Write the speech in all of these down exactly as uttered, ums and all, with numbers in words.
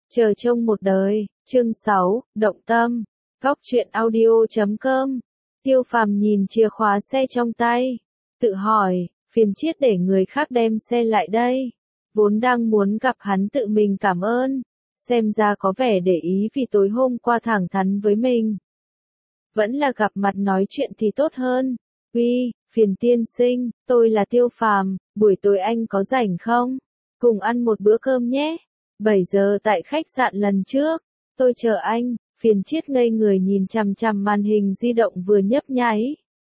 Chờ trông một đời, chương sáu, động tâm, góc truyện audio chấm com. Tiêu Phàm nhìn chìa khóa xe trong tay, tự hỏi, phiền chiết để người khác đem xe lại đây. Vốn đang muốn gặp hắn tự mình cảm ơn, xem ra có vẻ để ý vì tối hôm qua thẳng thắn với mình. Vẫn là gặp mặt nói chuyện thì tốt hơn. Uy, phiền tiên sinh, tôi là Tiêu Phàm, buổi tối anh có rảnh không? Cùng ăn một bữa cơm nhé. bảy giờ tại khách sạn lần trước, tôi chờ anh. Phiền chiết ngây người nhìn chằm chằm màn hình di động vừa nhấp nháy.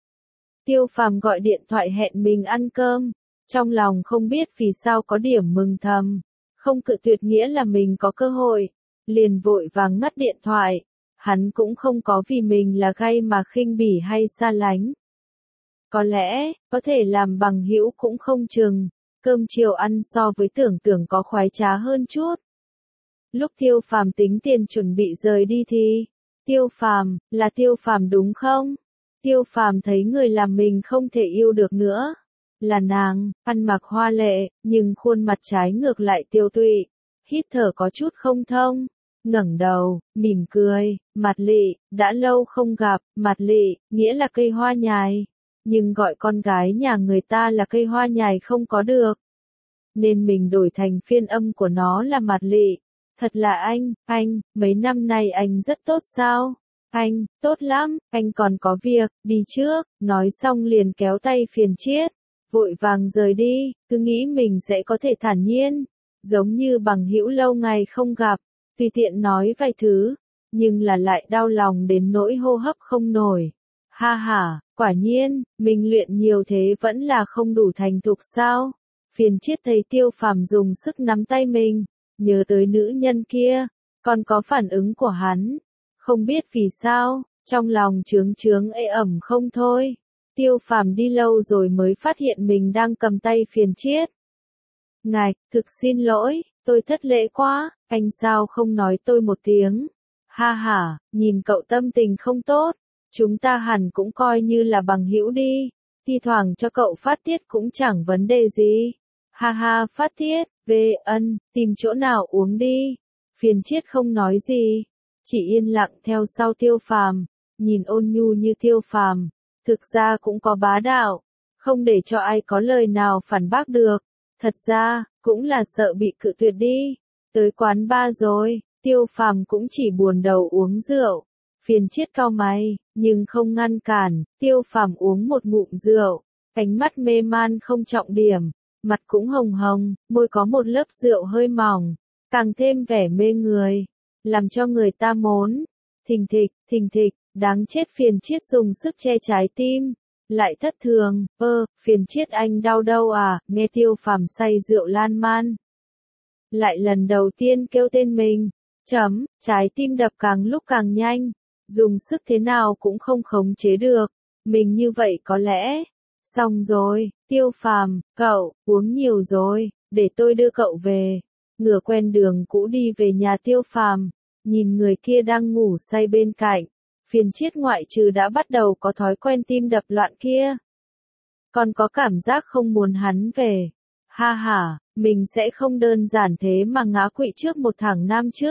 Tiêu Phàm gọi điện thoại hẹn mình ăn cơm, trong lòng không biết vì sao có điểm mừng thầm, không cự tuyệt nghĩa là mình có cơ hội, liền vội vàng ngắt điện thoại. Hắn cũng không có vì mình là gay mà khinh bỉ hay xa lánh. Có lẽ, có thể làm bằng hữu cũng không chừng, cơm chiều ăn so với tưởng tưởng có khoái trá hơn chút. Lúc Tiêu Phàm tính tiền chuẩn bị rời đi thì, Tiêu Phàm, là Tiêu Phàm đúng không? Tiêu Phàm thấy người làm mình không thể yêu được nữa. Là nàng, ăn mặc hoa lệ, nhưng khuôn mặt trái ngược lại tiêu tụy, hít thở có chút không thông. Ngẩng đầu, mỉm cười, Mạt Lị, đã lâu không gặp. Mạt Lị, nghĩa là cây hoa nhài, nhưng gọi con gái nhà người ta là cây hoa nhài không có được, nên mình đổi thành phiên âm của nó là Mạt Lị. Thật là anh, anh, mấy năm nay anh rất tốt sao? Anh, tốt lắm, anh còn có việc, đi trước. Nói xong liền kéo tay phiền chiết, vội vàng rời đi, cứ nghĩ mình sẽ có thể thản nhiên, giống như bằng hữu lâu ngày không gặp, tùy tiện nói vài thứ, nhưng là lại đau lòng đến nỗi hô hấp không nổi. Ha ha, quả nhiên, mình luyện nhiều thế vẫn là không đủ thành thục sao? Phiền chiết thấy Tiêu Phàm dùng sức nắm tay mình, nhớ tới nữ nhân kia, còn có phản ứng của hắn. Không biết vì sao, trong lòng chướng chướng ê ẩm không thôi. Tiêu Phàm đi lâu rồi mới phát hiện mình đang cầm tay phiền chiết. Ngạch, thực xin lỗi, tôi thất lễ quá, anh sao không nói tôi một tiếng? Ha ha, nhìn cậu tâm tình không tốt, chúng ta hẳn cũng coi như là bằng hữu đi, thi thoảng cho cậu phát tiết cũng chẳng vấn đề gì. Ha ha, phát tiết, về ân, tìm chỗ nào uống đi. Phiền chiết không nói gì, chỉ yên lặng theo sau Tiêu Phàm, nhìn ôn nhu như Tiêu Phàm, thực ra cũng có bá đạo, không để cho ai có lời nào phản bác được. Thật ra, cũng là sợ bị cự tuyệt đi. Tới quán bar rồi, Tiêu Phàm cũng chỉ buồn đầu uống rượu. Phiền chiết cau mày, nhưng không ngăn cản. Tiêu Phàm uống một ngụm rượu, ánh mắt mê man không trọng điểm, mặt cũng hồng hồng, môi có một lớp rượu hơi mỏng, càng thêm vẻ mê người, làm cho người ta mốn. Thình thịch, thình thịch, đáng chết. Phiền chiết dùng sức che trái tim, lại thất thường. Ơ, phiền chiết anh đau đâu à? Nghe Tiêu Phàm say rượu lan man, lại lần đầu tiên kêu tên mình, chấm, trái tim đập càng lúc càng nhanh, dùng sức thế nào cũng không khống chế được. Mình như vậy có lẽ xong rồi. Tiêu Phàm, cậu uống nhiều rồi, để tôi đưa cậu về. Ngửa quen đường cũ đi về nhà Tiêu Phàm, nhìn người kia đang ngủ say bên cạnh, phiền chiết ngoại trừ đã bắt đầu có thói quen tim đập loạn kia, còn có cảm giác không muốn hắn về. Ha ha, mình sẽ không đơn giản thế mà ngã quỵ trước một thằng nam chứ.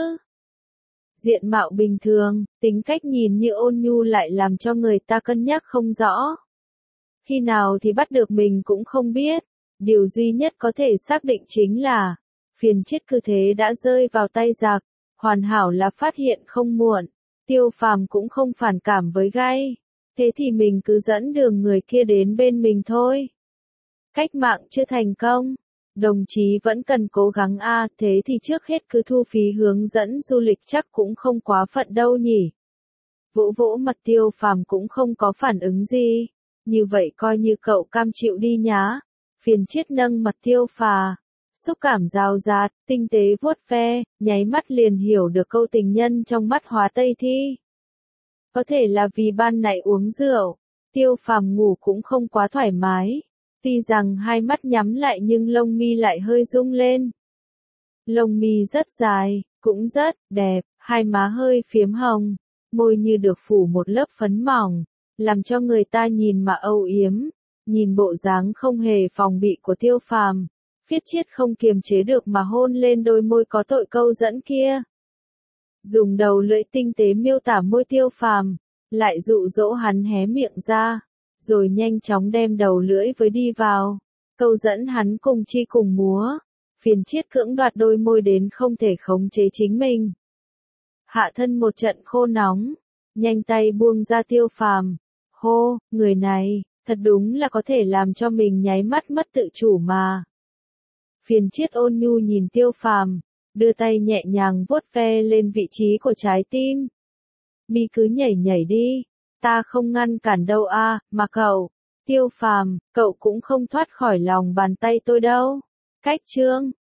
Diện mạo bình thường, tính cách nhìn như ôn nhu lại làm cho người ta cân nhắc không rõ. Khi nào thì bắt được mình cũng không biết. Điều duy nhất có thể xác định chính là, phiền chiết cứ thế đã rơi vào tay giặc, hoàn hảo là phát hiện không muộn. Tiêu Phàm cũng không phản cảm với gay, thế thì mình cứ dẫn đường người kia đến bên mình thôi. Cách mạng chưa thành công, đồng chí vẫn cần cố gắng a, à, thế thì trước hết cứ thu phí hướng dẫn du lịch chắc cũng không quá phận đâu nhỉ. Vỗ vỗ mặt Tiêu Phàm cũng không có phản ứng gì, như vậy coi như cậu cam chịu đi nhá. Phiền chiết nâng mặt Tiêu Phà, xúc cảm rào rạt, tinh tế vuốt ve, nháy mắt liền hiểu được câu tình nhân trong mắt hóa Tây Thi. Có thể là vì ban nãy uống rượu, Tiêu Phàm ngủ cũng không quá thoải mái. Tuy rằng hai mắt nhắm lại nhưng lông mi lại hơi rung lên. Lông mi rất dài, cũng rất đẹp, hai má hơi phiếm hồng, môi như được phủ một lớp phấn mỏng, làm cho người ta nhìn mà âu yếm. Nhìn bộ dáng không hề phòng bị của Tiêu Phàm, phiết chiết không kiềm chế được mà hôn lên đôi môi có tội câu dẫn kia. dùng đầu lưỡi tinh tế miêu tả môi Tiêu Phàm, lại dụ dỗ hắn hé miệng ra, rồi nhanh chóng đem đầu lưỡi với đi vào, câu dẫn hắn cùng chi cùng múa. Phiền Chiết cưỡng đoạt đôi môi đến không thể khống chế chính mình. Hạ thân một trận khô nóng, nhanh tay buông ra Tiêu Phàm. Hô, người này, thật đúng là có thể làm cho mình nháy mắt mất tự chủ mà. Phiền Chiết ôn nhu nhìn Tiêu Phàm, đưa tay nhẹ nhàng vuốt ve lên vị trí của trái tim. Mi cứ nhảy nhảy đi, ta không ngăn cản đâu a, mà cậu, Tiêu Phàm, cậu cũng không thoát khỏi lòng bàn tay tôi đâu. Cách chương